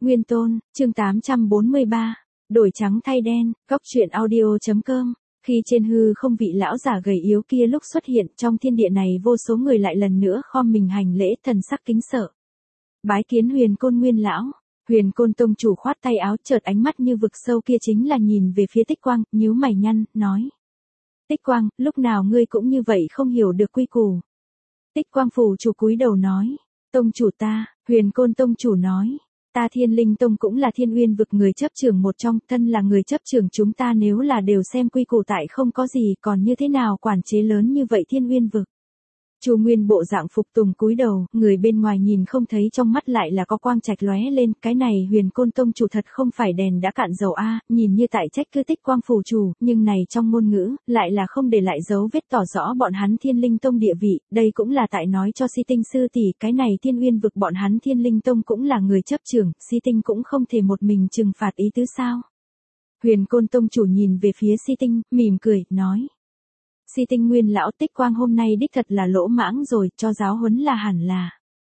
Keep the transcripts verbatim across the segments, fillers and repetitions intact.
Nguyên Tôn, chương tám trăm bốn mươi ba, đổi trắng thay đen, góc truyện audio.com. Khi trên hư không vị lão giả gầy yếu kia lúc xuất hiện trong thiên địa này vô số người lại lần nữa khom mình hành lễ thần sắc kính sợ. Bái kiến Huyền Côn Nguyên lão. Huyền Côn tông chủ khoát tay áo chợt ánh mắt như vực sâu kia chính là nhìn về phía Tích Quang, nhíu mày nhăn, nói. Tích Quang, lúc nào ngươi cũng như vậy không hiểu được quy củ. Tích Quang phủ chủ cúi đầu nói. Tông chủ ta, Huyền Côn tông chủ nói. Ta Thiên Linh Tông cũng là Thiên Uyên vực người chấp trưởng một trong, thân là người chấp trưởng chúng ta nếu là đều xem quy củ tại không có gì còn như thế nào quản chế lớn như vậy Thiên Uyên vực. Chu Nguyên bộ dạng phục tùng cúi đầu, người bên ngoài nhìn không thấy trong mắt lại là có quang trạch lóe lên, cái này Huyền Côn tông chủ thật không phải đèn đã cạn dầu a, nhìn như tại trách cứ Tích Quang phủ chủ, nhưng này trong ngôn ngữ, lại là không để lại dấu vết tỏ rõ bọn hắn Thiên Linh Tông địa vị, đây cũng là tại nói cho Si Tinh sư tỷ, cái này Thiên Uyên vực bọn hắn Thiên Linh Tông cũng là người chấp trưởng, Si Tinh cũng không thể một mình trừng phạt ý tứ sao? Huyền Côn tông chủ nhìn về phía Si Tinh, mỉm cười, nói. Si Tinh Nguyên lão Tích Quang hôm nay đích thật là lỗ mãng rồi, cho giáo huấn là hẳn là.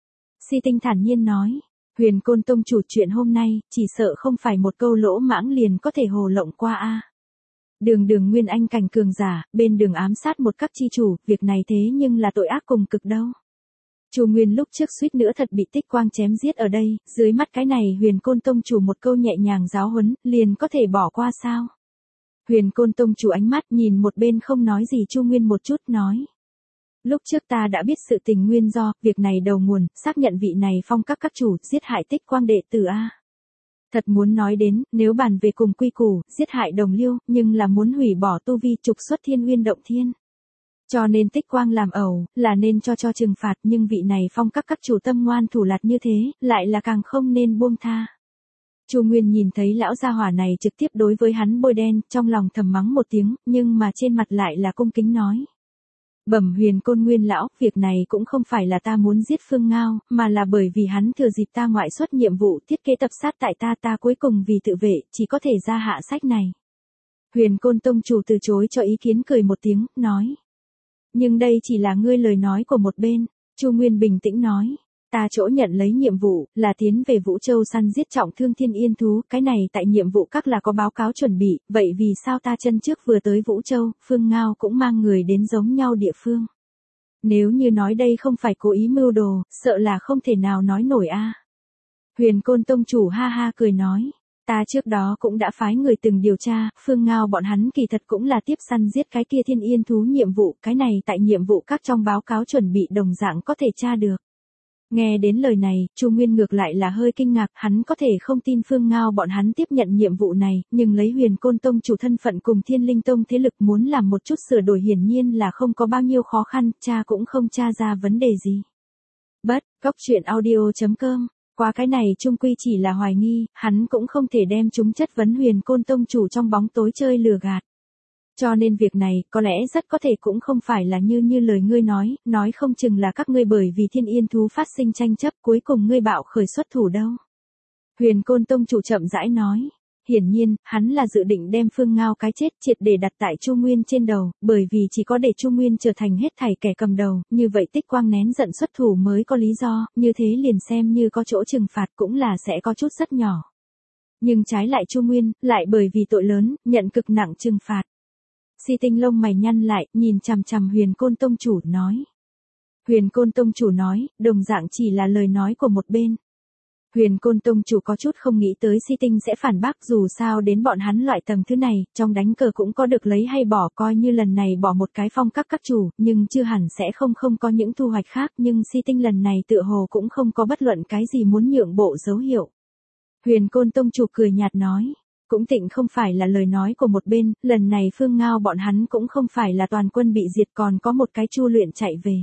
Si Tinh thản nhiên nói, Huyền Côn tông chủ chuyện hôm nay, chỉ sợ không phải một câu lỗ mãng liền có thể hồ lộng qua a. Đường đường Nguyên Anh cảnh cường giả, bên đường ám sát một các chi chủ, việc này thế nhưng là tội ác cùng cực đâu. Chu Nguyên lúc trước suýt nữa thật bị Tích Quang chém giết ở đây, dưới mắt cái này Huyền Côn tông chủ một câu nhẹ nhàng giáo huấn, liền có thể bỏ qua sao? Huyền Côn tông chủ ánh mắt nhìn một bên không nói gì Chu Nguyên một chút nói. Lúc trước ta đã biết sự tình nguyên do, việc này đầu nguồn, xác nhận vị này phong các các chủ, giết hại Tích Quang đệ tử A. Thật muốn nói đến, nếu bàn về cùng quy củ, giết hại đồng liêu, nhưng là muốn hủy bỏ tu vi trục xuất Thiên Uyên động thiên. Cho nên Tích Quang làm ẩu, là nên cho cho trừng phạt, nhưng vị này phong các các chủ tâm ngoan thủ lạt như thế, lại là càng không nên buông tha. Chu Nguyên nhìn thấy lão gia hỏa này trực tiếp đối với hắn bôi đen, trong lòng thầm mắng một tiếng, nhưng mà trên mặt lại là cung kính nói. Bẩm Huyền Côn Nguyên lão, việc này cũng không phải là ta muốn giết Phương Ngao, mà là bởi vì hắn thừa dịp ta ngoại xuất nhiệm vụ thiết kế tập sát tại ta ta cuối cùng vì tự vệ, chỉ có thể ra hạ sách này. Huyền Côn tông chủ từ chối cho ý kiến cười một tiếng, nói. Nhưng đây chỉ là ngươi lời nói của một bên, Chu Nguyên bình tĩnh nói. Ta chỗ nhận lấy nhiệm vụ, là tiến về Vũ Châu săn giết trọng thương thiên yên thú, cái này tại nhiệm vụ các là có báo cáo chuẩn bị, vậy vì sao ta chân trước vừa tới Vũ Châu, Phương Ngao cũng mang người đến giống nhau địa phương. Nếu như nói đây không phải cố ý mưu đồ, sợ là không thể nào nói nổi a. Huyền Côn tông chủ ha ha cười nói. Ta trước đó cũng đã phái người từng điều tra, Phương Ngao bọn hắn kỳ thật cũng là tiếp săn giết cái kia thiên yên thú nhiệm vụ, cái này tại nhiệm vụ các trong báo cáo chuẩn bị đồng dạng có thể tra được. Nghe đến lời này, Chu Nguyên ngược lại là hơi kinh ngạc, hắn có thể không tin Phương Ngao bọn hắn tiếp nhận nhiệm vụ này, nhưng lấy Huyền Côn tông chủ thân phận cùng Thiên Linh Tông thế lực muốn làm một chút sửa đổi hiển nhiên là không có bao nhiêu khó khăn, cha cũng không tra ra vấn đề gì. Bất, góc truyện audio.com, qua cái này chung quy chỉ là hoài nghi, hắn cũng không thể đem chúng chất vấn Huyền Côn tông chủ trong bóng tối chơi lừa gạt. Cho nên việc này, có lẽ rất có thể cũng không phải là như như lời ngươi nói, nói không chừng là các ngươi bởi vì thiên yên thú phát sinh tranh chấp cuối cùng ngươi bạo khởi xuất thủ đâu. Huyền Côn tông chủ chậm rãi nói, hiển nhiên, hắn là dự định đem Phương Ngao cái chết triệt để đặt tại Chu Nguyên trên đầu, bởi vì chỉ có để Chu Nguyên trở thành hết thảy kẻ cầm đầu, như vậy Tích Quang nén giận xuất thủ mới có lý do, như thế liền xem như có chỗ trừng phạt cũng là sẽ có chút rất nhỏ. Nhưng trái lại Chu Nguyên, lại bởi vì tội lớn, nhận cực nặng trừng phạt. Si Tinh lông mày nhăn lại, nhìn chằm chằm Huyền Côn tông chủ, nói. Huyền Côn tông chủ nói, đồng dạng chỉ là lời nói của một bên. Huyền Côn tông chủ có chút không nghĩ tới Si Tinh sẽ phản bác, dù sao đến bọn hắn loại tầng thứ này, trong đánh cờ cũng có được lấy hay bỏ, coi như lần này bỏ một cái phong các các chủ, nhưng chưa hẳn sẽ không không có những thu hoạch khác, nhưng Si Tinh lần này tựa hồ cũng không có bất luận cái gì muốn nhượng bộ dấu hiệu. Huyền Côn tông chủ cười nhạt nói. Cũng tịnh không phải là lời nói của một bên, lần này Phương Ngao bọn hắn cũng không phải là toàn quân bị diệt còn có một cái Chu Luyện chạy về.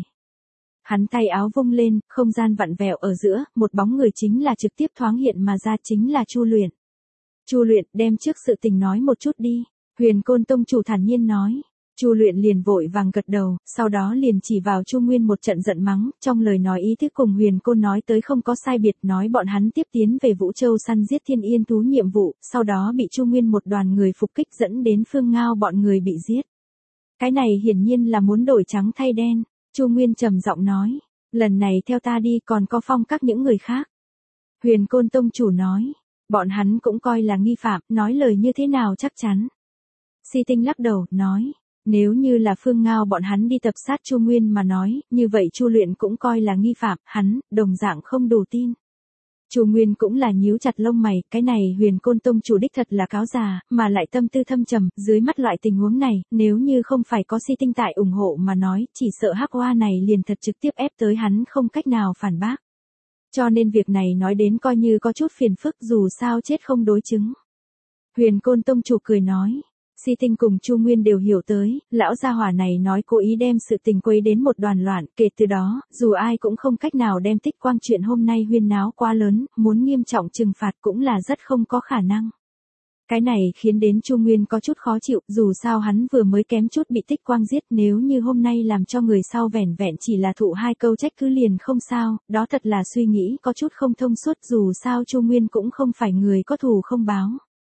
Hắn tay áo vung lên, không gian vặn vẹo ở giữa, một bóng người chính là trực tiếp thoáng hiện mà ra chính là Chu Luyện. Chu Luyện đem trước sự tình nói một chút đi, Huyền Côn tông chủ thản nhiên nói. Chu Luyện liền vội vàng gật đầu, sau đó liền chỉ vào Chu Nguyên một trận giận mắng, trong lời nói ý thức cùng Huyền Côn nói tới không có sai biệt, nói bọn hắn tiếp tiến về Vũ Châu săn giết thiên yên thú nhiệm vụ, sau đó bị Chu Nguyên một đoàn người phục kích dẫn đến Phương Ngao bọn người bị giết. Cái này hiển nhiên là muốn đổi trắng thay đen, Chu Nguyên trầm giọng nói, lần này theo ta đi còn có phong các những người khác. Huyền Côn tông chủ nói, Bọn hắn cũng coi là nghi phạm, nói lời như thế nào chắc chắn. Si Tinh lắc đầu, nói, nếu như là Phương Ngao bọn hắn đi tập sát Chu Nguyên mà nói, như vậy Chu Luyện cũng coi là nghi phạm, hắn, đồng dạng không đủ tin. Chu Nguyên cũng là nhíu chặt lông mày, cái này Huyền Côn Tông chủ đích thật là cáo già, mà lại tâm tư thâm trầm, dưới mắt loại tình huống này, nếu như không phải có Si Tinh tại ủng hộ mà nói, chỉ sợ hắc oa này liền thật trực tiếp ép tới hắn không cách nào phản bác. Cho nên việc này nói đến coi như có chút phiền phức, dù sao chết không đối chứng. Huyền Côn Tông chủ cười nói. Si Tinh cùng Chu Nguyên đều hiểu tới, lão gia hỏa này nói cố ý đem sự tình quấy đến một đoàn loạn, kể từ đó, dù ai cũng không cách nào đem Tích Quang chuyện hôm nay huyên náo quá lớn, muốn nghiêm trọng trừng phạt cũng là rất không có khả năng. Cái này khiến đến Chu Nguyên có chút khó chịu, dù sao hắn vừa mới kém chút bị Tích Quang giết, nếu như hôm nay làm cho người sau vẻn vẹn chỉ là thụ hai câu trách cứ liền không sao, đó thật là suy nghĩ có chút không thông suốt, dù sao Chu Nguyên cũng không phải người có thù không báo.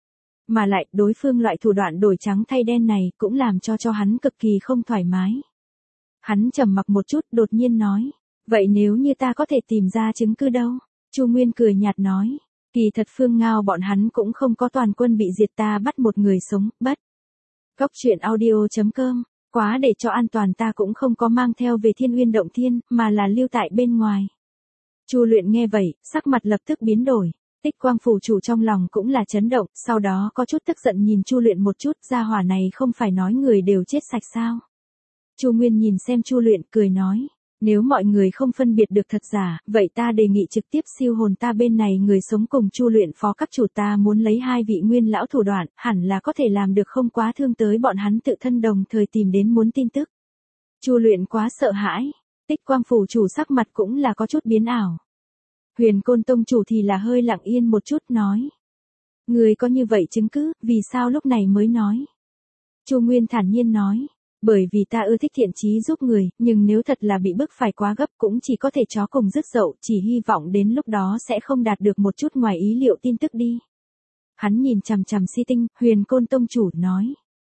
Mà lại, đối phương loại thủ đoạn đổi trắng thay đen này, cũng làm cho cho hắn cực kỳ không thoải mái. Hắn trầm mặc một chút, đột nhiên nói, vậy nếu như ta có thể tìm ra chứng cứ đâu? Chu Nguyên cười nhạt nói, kỳ thật Phương Ngao bọn hắn cũng không có toàn quân bị diệt, ta bắt một người sống, bất. Góc truyện audio chấm com, quá để cho an toàn ta cũng không có mang theo về Thiên Uyên Động Thiên, mà là lưu tại bên ngoài. Chu Luyện nghe vậy, sắc mặt lập tức biến đổi. Tích Quang phủ chủ trong lòng cũng là chấn động, sau đó có chút tức giận nhìn Chu Luyện một chút, gia hỏa này không phải nói người đều chết sạch sao? Chu Nguyên nhìn xem Chu Luyện, cười nói, nếu mọi người không phân biệt được thật giả, vậy ta đề nghị trực tiếp siêu hồn ta bên này người sống cùng Chu Luyện phó các chủ, ta muốn lấy hai vị nguyên lão thủ đoạn, hẳn là có thể làm được không quá thương tới bọn hắn tự thân đồng thời tìm đến muốn tin tức. Chu Luyện quá sợ hãi, Tích Quang phủ chủ sắc mặt cũng là có chút biến ảo. Huyền Côn Tông chủ thì là hơi lặng yên một chút, nói. Người có như vậy chứng cứ, vì sao lúc này mới nói? Chu Nguyên thản nhiên nói. Bởi vì ta ưa thích thiện chí giúp người, nhưng nếu thật là bị bức phải quá gấp cũng chỉ có thể chó cùng rứt dậu, chỉ hy vọng đến lúc đó sẽ không đạt được một chút ngoài ý liệu tin tức đi. Hắn nhìn chằm chằm Si Tinh, Huyền Côn Tông chủ nói.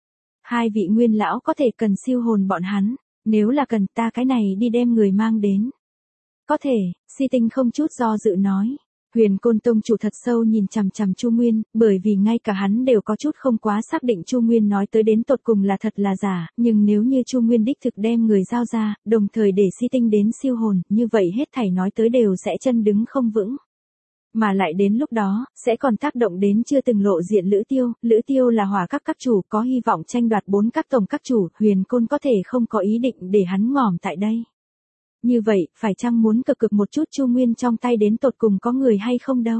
Hai vị nguyên lão có thể cần siêu hồn bọn hắn, nếu là cần ta cái này đi đem người mang đến. Có thể, Si Tinh không chút do dự nói. Huyền Côn Tông chủ thật sâu nhìn chằm chằm Chu Nguyên, bởi vì ngay cả hắn đều có chút không quá xác định Chu Nguyên nói tới đến tột cùng là thật là giả, nhưng nếu như Chu Nguyên đích thực đem người giao ra, đồng thời để Si Tinh đến siêu hồn, như vậy hết thảy nói tới đều sẽ chân đứng không vững. Mà lại đến lúc đó, sẽ còn tác động đến chưa từng lộ diện Lữ Tiêu, Lữ Tiêu là hỏa các các chủ, có hy vọng tranh đoạt bốn các tổng các chủ, Huyền Côn có thể không có ý định để hắn ngỏm tại đây. Như vậy, phải chăng muốn cực cực một chút Chu Nguyên trong tay đến tột cùng có người hay không đâu?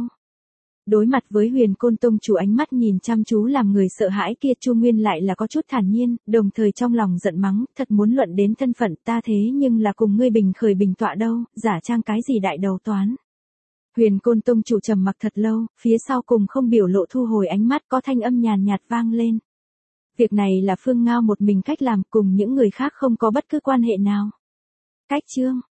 Đối mặt với Huyền Côn Tông chủ ánh mắt nhìn chăm chú làm người sợ hãi kia, Chu Nguyên lại là có chút thản nhiên, đồng thời trong lòng giận mắng, thật muốn luận đến thân phận ta thế nhưng là cùng ngươi bình khởi bình tọa đâu, giả trang cái gì đại đầu toán. Huyền Côn Tông chủ trầm mặc thật lâu, phía sau cùng không biểu lộ thu hồi ánh mắt, có thanh âm nhàn nhạt vang lên. Việc này là Phương Ngao một mình cách làm, cùng những người khác không có bất cứ quan hệ nào. Cách chương